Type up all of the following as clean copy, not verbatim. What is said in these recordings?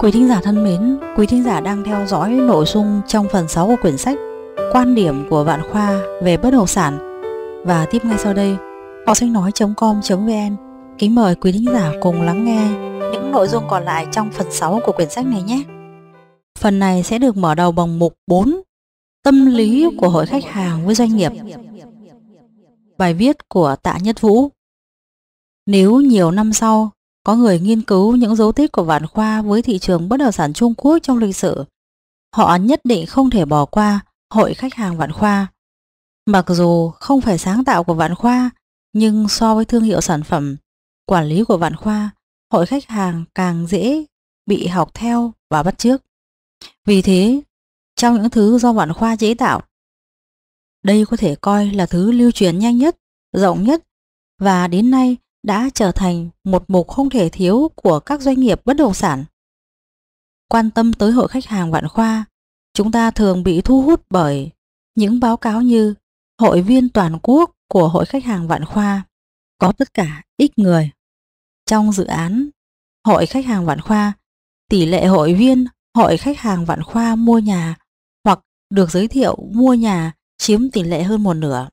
Quý thính giả thân mến, quý thính giả đang theo dõi nội dung trong phần 6 của quyển sách Quan điểm của Vạn Khoa về bất động sản. Và tiếp ngay sau đây, hocsachnói.com.vn kính mời quý thính giả cùng lắng nghe những nội dung còn lại trong phần 6 của quyển sách này nhé. Phần này sẽ được mở đầu bằng mục 4, tâm lý của hội khách hàng với doanh nghiệp. Bài viết của Tạ Nhất Vũ. Nếu nhiều năm sau có người nghiên cứu những dấu tích của Vạn Khoa với thị trường bất động sản Trung Quốc trong lịch sử, họ nhất định không thể bỏ qua hội khách hàng Vạn Khoa. Mặc dù không phải sáng tạo của Vạn Khoa, nhưng so với thương hiệu sản phẩm, quản lý của Vạn Khoa, hội khách hàng càng dễ bị học theo và bắt chước. Vì thế, trong những thứ do Vạn Khoa chế tạo, đây có thể coi là thứ lưu truyền nhanh nhất, rộng nhất và đến nay đã trở thành một mục không thể thiếu của các doanh nghiệp bất động sản. Quan tâm tới hội khách hàng Vạn Khoa, chúng ta thường bị thu hút bởi những báo cáo như hội viên toàn quốc của hội khách hàng Vạn Khoa có tất cả X người. Trong dự án hội khách hàng Vạn Khoa, tỷ lệ hội viên hội khách hàng Vạn Khoa mua nhà hoặc được giới thiệu mua nhà chiếm tỷ lệ hơn một nửa.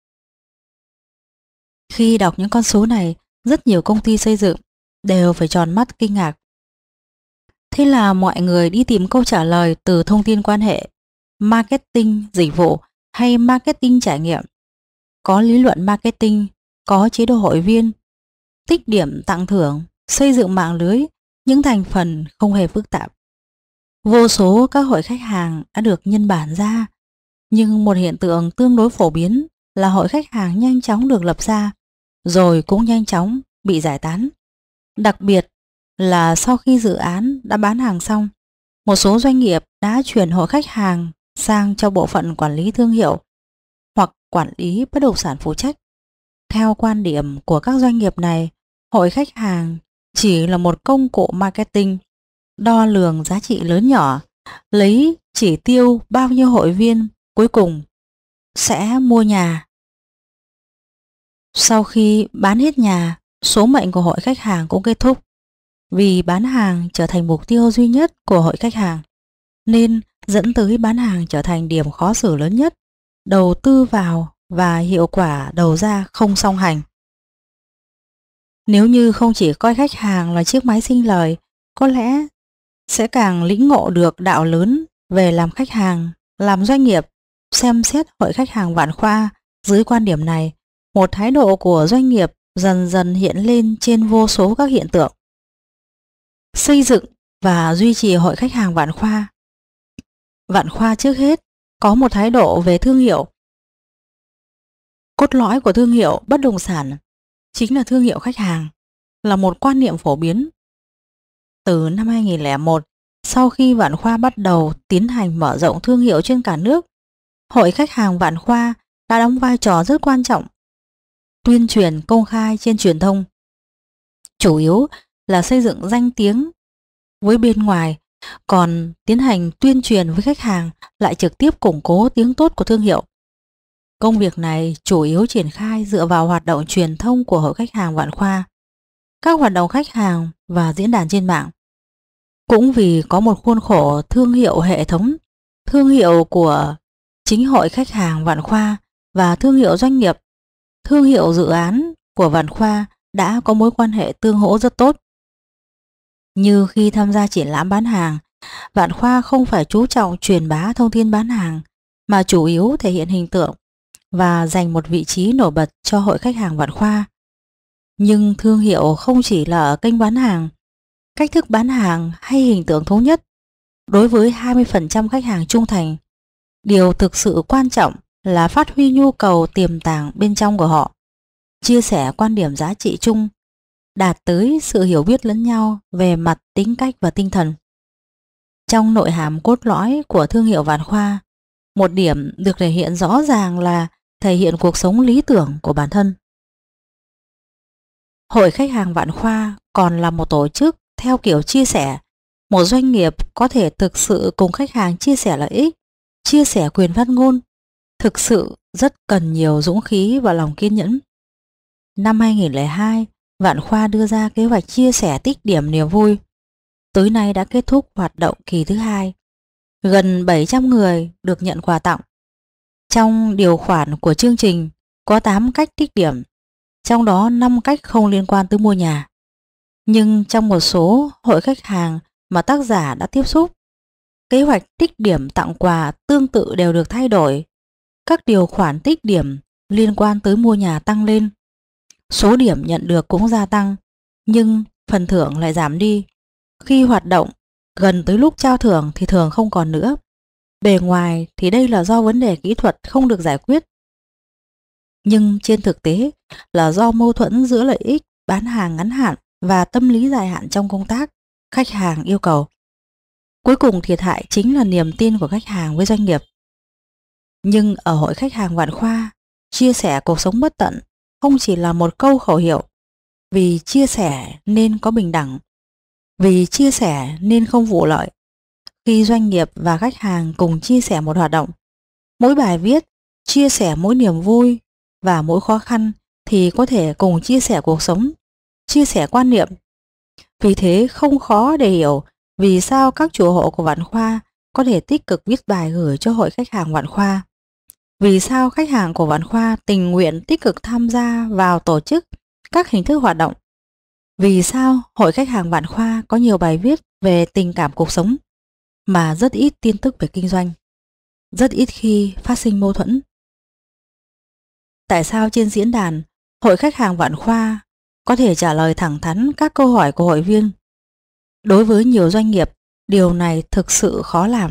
Khi đọc những con số này, rất nhiều công ty xây dựng đều phải tròn mắt kinh ngạc. Thế là mọi người đi tìm câu trả lời từ thông tin quan hệ, marketing dịch vụ hay marketing trải nghiệm. Có lý luận marketing, có chế độ hội viên, tích điểm tặng thưởng, xây dựng mạng lưới, những thành phần không hề phức tạp. Vô số các hội khách hàng đã được nhân bản ra, nhưng một hiện tượng tương đối phổ biến là hội khách hàng nhanh chóng được lập ra, rồi cũng nhanh chóng bị giải tán. Đặc biệt là sau khi dự án đã bán hàng xong, một số doanh nghiệp đã chuyển hội khách hàng sang cho bộ phận quản lý thương hiệu hoặc quản lý bất động sản phụ trách. Theo quan điểm của các doanh nghiệp này, hội khách hàng chỉ là một công cụ marketing, đo lường giá trị lớn nhỏ, lấy chỉ tiêu bao nhiêu hội viên cuối cùng sẽ mua nhà. Sau khi bán hết nhà, số mệnh của hội khách hàng cũng kết thúc. Vì bán hàng trở thành mục tiêu duy nhất của hội khách hàng, nên dẫn tới bán hàng trở thành điểm khó xử lớn nhất, đầu tư vào và hiệu quả đầu ra không song hành. Nếu như không chỉ coi khách hàng là chiếc máy sinh lời, có lẽ sẽ càng lĩnh ngộ được đạo lớn về làm khách hàng, làm doanh nghiệp. Xem xét hội khách hàng Vạn Khoa dưới quan điểm này, một thái độ của doanh nghiệp dần dần hiện lên trên vô số các hiện tượng. Xây dựng và duy trì hội khách hàng Vạn Khoa. Vạn Khoa trước hết có một thái độ về thương hiệu. Cốt lõi của thương hiệu bất động sản chính là thương hiệu khách hàng, là một quan niệm phổ biến. Từ năm 2001, sau khi Vạn Khoa bắt đầu tiến hành mở rộng thương hiệu trên cả nước, hội khách hàng Vạn Khoa đã đóng vai trò rất quan trọng. Tuyên truyền công khai trên truyền thông, chủ yếu là xây dựng danh tiếng với bên ngoài, còn tiến hành tuyên truyền với khách hàng lại trực tiếp củng cố tiếng tốt của thương hiệu. Công việc này chủ yếu triển khai dựa vào hoạt động truyền thông của hội khách hàng Vạn Khoa, các hoạt động khách hàng và diễn đàn trên mạng. Cũng vì có một khuôn khổ thương hiệu hệ thống, thương hiệu của chính hội khách hàng Vạn Khoa và thương hiệu doanh nghiệp, thương hiệu dự án của Vạn Khoa đã có mối quan hệ tương hỗ rất tốt. Như khi tham gia triển lãm bán hàng, Vạn Khoa không phải chú trọng truyền bá thông tin bán hàng, mà chủ yếu thể hiện hình tượng và dành một vị trí nổi bật cho hội khách hàng Vạn Khoa. Nhưng thương hiệu không chỉ là ở kênh bán hàng, cách thức bán hàng hay hình tượng thống nhất. Đối với 20% khách hàng trung thành, điều thực sự quan trọng là phát huy nhu cầu tiềm tàng bên trong của họ, chia sẻ quan điểm giá trị chung, đạt tới sự hiểu biết lẫn nhau về mặt tính cách và tinh thần. Trong nội hàm cốt lõi của thương hiệu Vạn Khoa, một điểm được thể hiện rõ ràng là thể hiện cuộc sống lý tưởng của bản thân. Hội khách hàng Vạn Khoa còn là một tổ chức theo kiểu chia sẻ. Một doanh nghiệp có thể thực sự cùng khách hàng chia sẻ lợi ích, chia sẻ quyền phát ngôn, thực sự rất cần nhiều dũng khí và lòng kiên nhẫn. Năm 2002, Vạn Khoa đưa ra kế hoạch chia sẻ tích điểm niềm vui. tới nay đã kết thúc hoạt động kỳ thứ hai. Gần 700 người được nhận quà tặng. Trong điều khoản của chương trình có 8 cách tích điểm, trong đó 5 cách không liên quan tới mua nhà. Nhưng trong một số hội khách hàng mà tác giả đã tiếp xúc, kế hoạch tích điểm tặng quà tương tự đều được thay đổi. Các điều khoản tích điểm liên quan tới mua nhà tăng lên. Số điểm nhận được cũng gia tăng, nhưng phần thưởng lại giảm đi. Khi hoạt động gần tới lúc trao thưởng thì thưởng không còn nữa. Bề ngoài thì đây là do vấn đề kỹ thuật không được giải quyết, nhưng trên thực tế là do mâu thuẫn giữa lợi ích bán hàng ngắn hạn và tâm lý dài hạn trong công tác khách hàng yêu cầu. Cuối cùng thiệt hại chính là niềm tin của khách hàng với doanh nghiệp. Nhưng ở hội khách hàng Vạn Khoa, chia sẻ cuộc sống bất tận không chỉ là một câu khẩu hiệu. Vì chia sẻ nên có bình đẳng, vì chia sẻ nên không vụ lợi. Khi doanh nghiệp và khách hàng cùng chia sẻ một hoạt động, mỗi bài viết chia sẻ mỗi niềm vui và mỗi khó khăn thì có thể cùng chia sẻ cuộc sống, chia sẻ quan niệm. Vì thế không khó để hiểu vì sao các chủ hộ của Vạn Khoa có thể tích cực viết bài gửi cho hội khách hàng Vạn Khoa. Vì sao khách hàng của Vạn Khoa tình nguyện tích cực tham gia vào tổ chức các hình thức hoạt động. Vì sao hội khách hàng Vạn Khoa có nhiều bài viết về tình cảm cuộc sống mà rất ít tin tức về kinh doanh, rất ít khi phát sinh mâu thuẫn. Tại sao trên diễn đàn hội khách hàng Vạn Khoa có thể trả lời thẳng thắn các câu hỏi của hội viên? Đối với nhiều doanh nghiệp, điều này thực sự khó làm.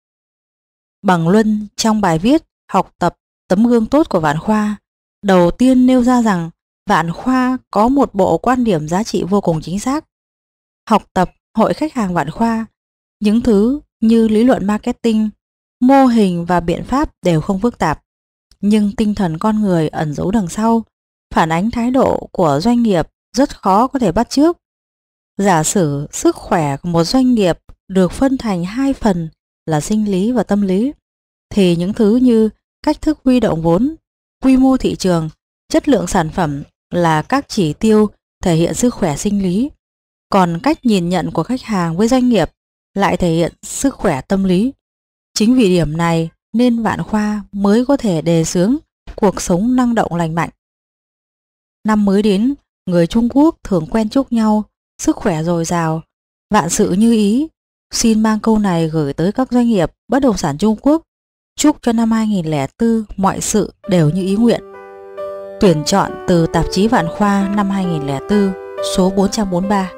Bằng Luân trong bài viết Học tập tấm gương tốt của Vạn Khoa đầu tiên nêu ra rằng Vạn Khoa có một bộ quan điểm giá trị vô cùng chính xác. Học tập hội khách hàng Vạn Khoa, những thứ như lý luận marketing, mô hình và biện pháp đều không phức tạp, nhưng tinh thần con người ẩn giấu đằng sau, phản ánh thái độ của doanh nghiệp rất khó có thể bắt chước. Giả sử sức khỏe của một doanh nghiệp được phân thành hai phần là sinh lý và tâm lý, thì những thứ như cách thức huy động vốn, quy mô thị trường, chất lượng sản phẩm là các chỉ tiêu thể hiện sức khỏe sinh lý. Còn cách nhìn nhận của khách hàng với doanh nghiệp lại thể hiện sức khỏe tâm lý. Chính vì điểm này nên Vạn Khoa mới có thể đề xướng cuộc sống năng động lành mạnh. Năm mới đến, người Trung Quốc thường quen chúc nhau sức khỏe dồi dào, vạn sự như ý. Xin mang câu này gửi tới các doanh nghiệp bất động sản Trung Quốc, chúc cho năm 2004 mọi sự đều như ý nguyện. Tuyển chọn từ tạp chí Vạn Khoa năm 2004, số 443.